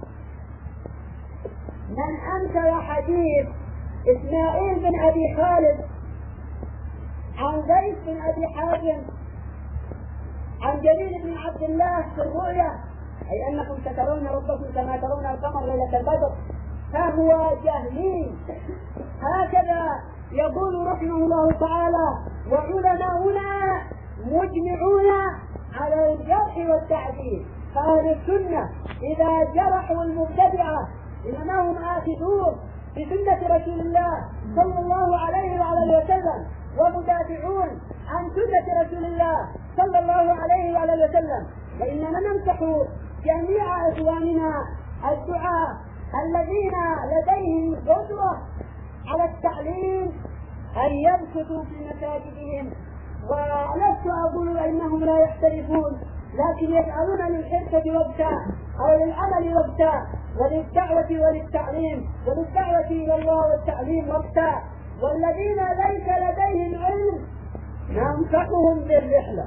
من أنكر حديث إسماعيل بن أبي خالد عن زيد بن أبي حازم عن جرير بن عبد الله في الرؤيا أي أنكم سترون ربكم كما ترون القمر ليلة البدر فهو جهلي. هكذا يقول رحمه الله تعالى وعلماؤنا مجمعون على الجرح والتعديل. فأهل السنة إذا جرحوا المبتدعة إنهم آخذون بسنة رسول الله صلى الله عليه وعلى وسلم ومدافعون عن سنة رسول الله صلى الله عليه وعلى وسلم. وإننا ننصح جميع إخواننا الدعاء الذين لديهم قدرة على التعليم أن يبسطوا في مساجدهم. ولست أقول إنهم لا يختلفون لكن يجعلون للحرفة وقتا أو للعمل وقتا وللدعوة وللتعليم وللدعوة إلى الله والتعليم وقتا. والذين ليس لديهم علم ننصحهم بالرحلة.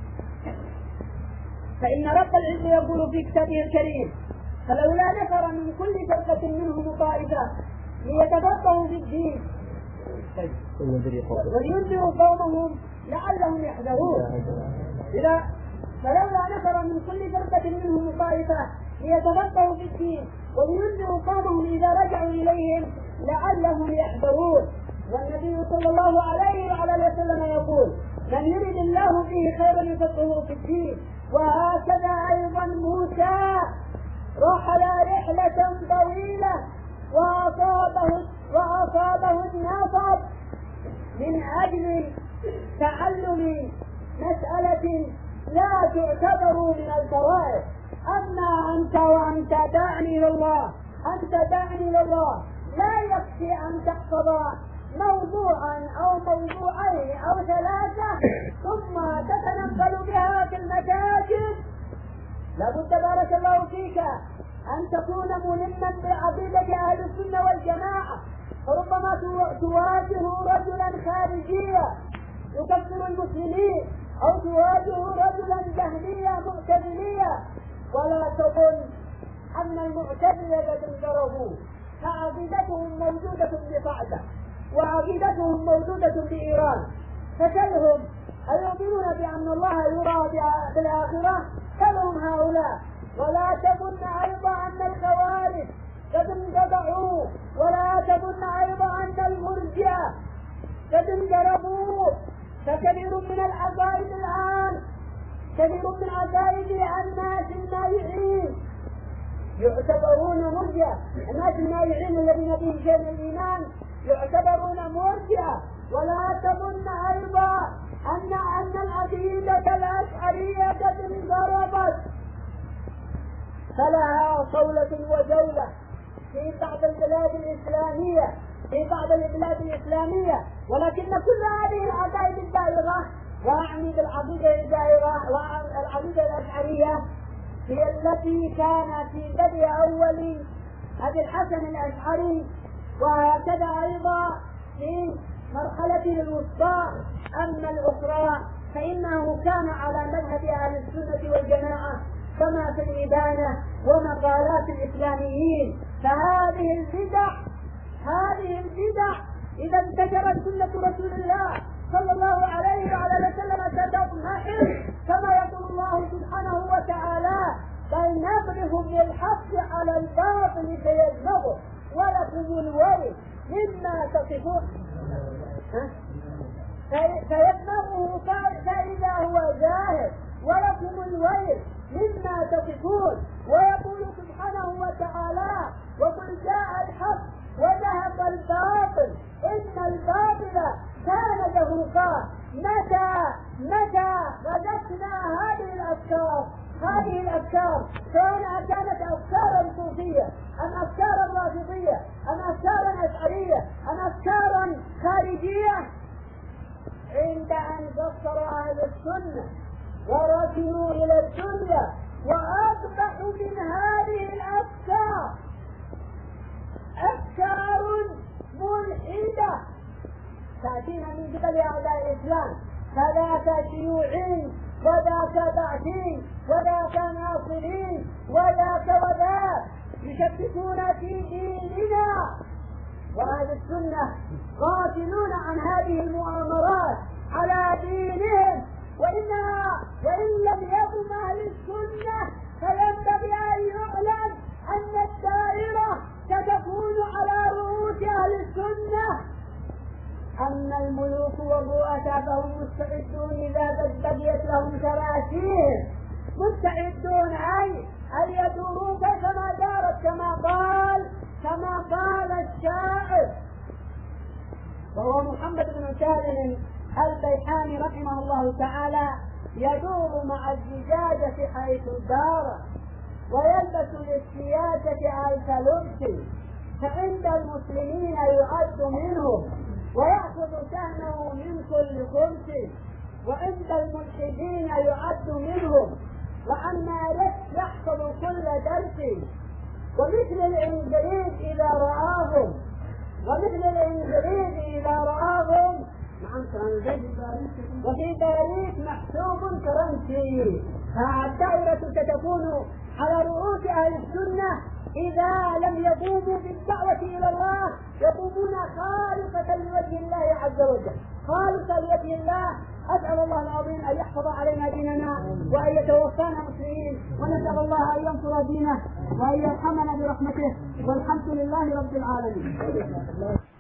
فإن رب العز يقول في كتابه الكريم فلولا نفر من كل فرقة منهم طائفة ليتفقهوا في الدين ولينذروا قومهم لعلهم يحذرون. إذا فلولا نفر من كل فرقة منهم طائفة ليتفقهوا في الدين ولينذروا قومهم إذا رجعوا إليهم لعلهم يحذرون. والنبي صلى الله عليه وعلى وسلم يقول من يرد الله به خيرا يفقهه في الدين. وهكذا أيضا موسى رحل رحلة طويلة وأصابه وأصابه النصب من أجل تعلم مسألة لا تعتبر من الفرائض. أما أنت وأنت داعني لله أنت داعني لله لا يكفي أن تحفظ موضوعا أو موضوعين أو ثلاثة ثم تتنقل بها في المساجد. لابد بارك الله فيك أن تكون ملما بعقيدة أهل السنة والجماعة. فربما تواجه رجلا خارجيا يكفر المسلمين أو تواجه رجلا جهميا معتزليا ولا تظن أن المعتزلة قد انضربوا فعقيدتهم موجودة بقاعدة وعقيدتهم موجودة بإيران. فسلهم أيؤمنون بأن الله يرى بالآخرة؟ سلهم هؤلاء. ولا تظن أيضا أن الخوارج قد انقطعوا ولا تظن أيضا أن المرجئة قد انضربوا. فكثير من العقائد الآن كثير من عقائد الناس المايعين يعتبرون مرجئة. الناس المايعين الذين فيهم شيء من الإيمان يعتبرون مرجئة. ولا تظن أيضا أن أن العقيدة الأشعرية قد انضربت. فلها صولة وجولة في بعض البلاد الإسلامية في بعض البلاد الإسلامية. ولكن كل هذه العقائد الدائرة وأعني بالعقيدة الدائرة والعقيدة الأشعرية هي التي كان في بدء أول أبي الحسن الأشعري، وهكذا أيضا في مرحلته الوسطى. أما الأخرى فإنه كان على مذهب أهل السنة والجماعة كما في الإبانة ومقالات الإسلاميين. فهذه البدع هذه البدع إذا انتشرت سنة رسول الله صلى الله عليه وعلى وسلم ستضمحل، كما يقول الله سبحانه وتعالى: بل نضرب بالحق على الباطل فيزهقه ولكم الويل مما تصفون. فيدمغه فإذا هو زاهد ولكم الويل مما تصفون. ويقول سبحانه وتعالى: وقل جاء الحق وذهب الباطل إن الباطل كان زهوقا. متى متى رددنا هذه الأفكار هذه الأفكار سواء كانت أفكارا صوفية أم أفكارا رافضية أم أفكارا أشعرية أم أفكارا خارجية، عند أن بصر أهل السنة وركنوا إلى الدنيا وأصبحوا من هذه الأفكار أفكار ملحدة تأتينا من قبل أعداء الإسلام، فذاك شيوعي وذاك بعثي وذاك ناصرين وذاك وذاك، يشككون في ديننا. وأهل السنة غافلون عن هذه المؤامرات على دينهم. وإنها وإن لم يكن أهل السنة فينبغي أن يعلم أن الدائرة ستكون على رؤوس أهل السنة. أما الملوك والرؤساء فهم مستعدون إذا بقيت لهم كراسيهم، مستعدون أي أن يدوروا كما دارت، كما قال كما قال الشاعر وهو محمد بن سالم البيحاني رحمه الله تعالى: يدور مع الزجاجة حيث دار ويلبس للسياسة ألف لبس، فعند المسلمين يعد منهم ويأخذ سهمه من كل خمس، وعند الملحدين يعد منهم وعما لك يحفظ كل درس. ومثل الإنجليز إذا رآهم ومثل الإنجليز إذا رآهم وفي باريس محسوب كرنسي. فالدائرة ستكون على رؤوس أهل السنة إذا لم يقوموا بالدعوة إلى الله، يقومون خالصة لوجه الله عز وجل، خالصة لوجه الله. أسأل الله العظيم أن يحفظ علينا ديننا وأن يتوفانا مسلمين، ونسأل الله أن ينصر دينه وأن يرحمنا برحمته، والحمد لله رب العالمين.